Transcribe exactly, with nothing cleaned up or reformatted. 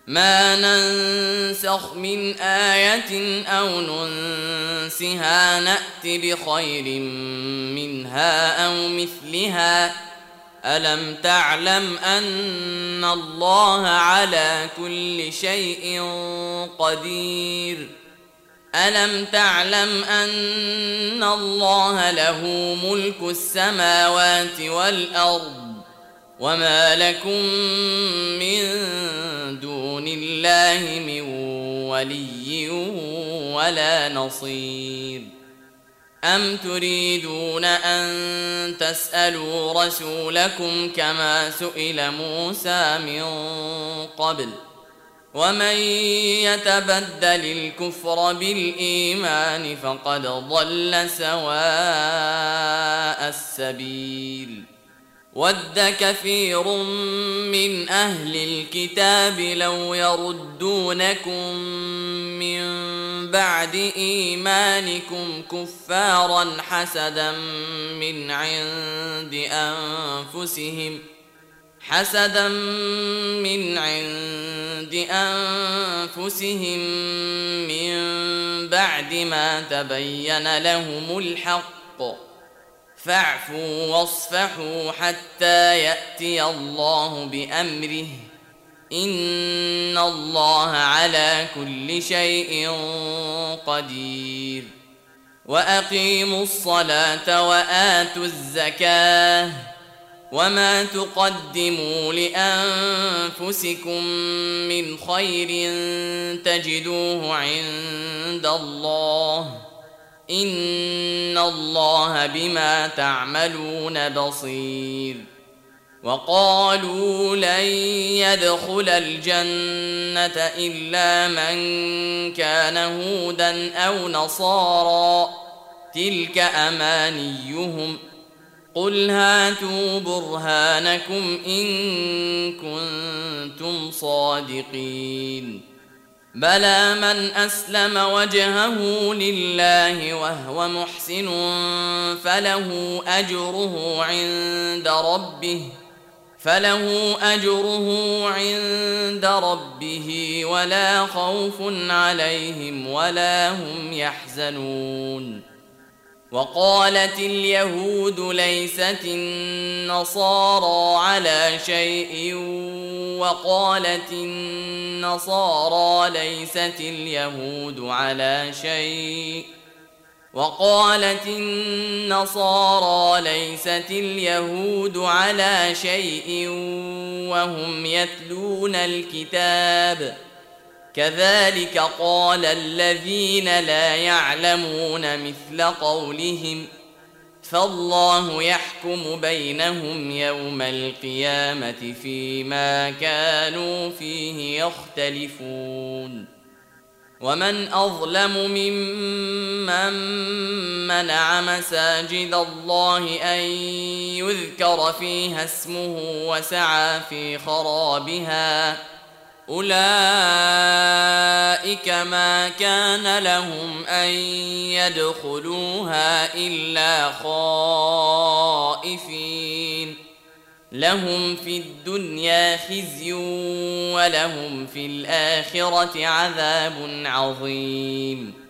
ما ننسخ من آية أو ننسها نأت بخير منها أو مثلها ألم تعلم أن الله على كل شيء قدير ألم تعلم أن الله له ملك السماوات والأرض وما لكم من دون الله من ولي ولا نصير أم تريدون أن تسألوا رسولكم كما سئل موسى من قبل ومن يتبدل الكفر بالإيمان فقد ضل سواء السبيل ود كثير من أهل الكتاب لو يردونكم من بعد إيمانكم كفارا حسدا من عند أنفسهم حسدا من عند أنفسهم من بعد ما تبين لهم الحق فاعفوا واصفحوا حتى يأتي الله بأمره إن الله على كل شيء قدير وأقيموا الصلاة وآتوا الزكاة وما تقدموا لأنفسكم من خير تجدوه عند الله إن الله بما تعملون بصير وقالوا لن يدخل الجنة إلا من كان هودا أو نصارى تلك أمانيهم قل هاتوا برهانكم إن كنتم صادقين بلى من أسلم وجهه لله وهو محسن فله أجره عند ربه فله أجره عند ربه ولا خوف عليهم ولا هم يحزنون وقالت اليهود ليست النصارى على شيء وقالت النصارى ليست اليهود على شيء وقالت النصارى ليست اليهود على شيء وهم يتلون الكتاب كذلك قال الذين لا يعلمون مثل قولهم فالله يحكم بينهم يوم القيامة فيما كانوا فيه يختلفون ومن أظلم ممن منع مساجد الله أن يذكر فيها اسمه وسعى في خرابها أولئك ما كان لهم أن يدخلوها إلا خائفين لهم في الدنيا خزي ولهم في الآخرة عذاب عظيم